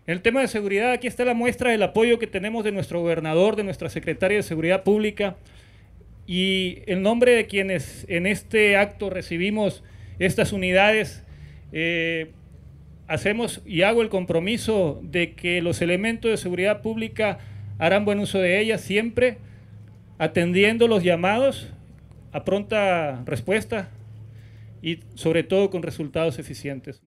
En el tema de seguridad, aquí está la muestra del apoyo que tenemos de nuestro gobernador, de nuestra secretaria de Seguridad Pública, y en nombre de quienes en este acto recibimos estas unidades, hacemos y hago el compromiso de que los elementos de seguridad pública harán buen uso de ellas siempre, atendiendo los llamados a pronta respuesta y sobre todo con resultados eficientes.